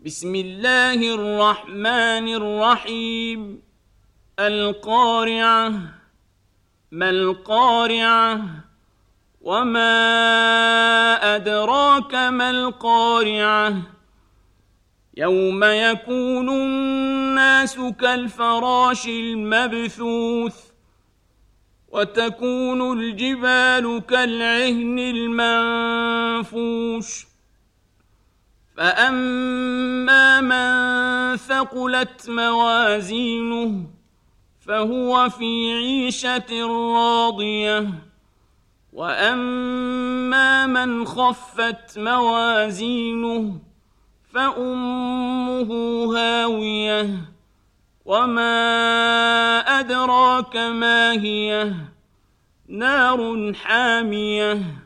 بسم الله الرحمن الرحيم القارعة ما القارعة وما أدراك ما القارعة يوم يكون الناس كالفراش المبثوث وتكون الجبال كالعهن المنفوش فأما من ثقلت موازينه فهو في عيشة راضية وأما من خفت موازينه فأمه هاوية وما أدراك ما هي نار حامية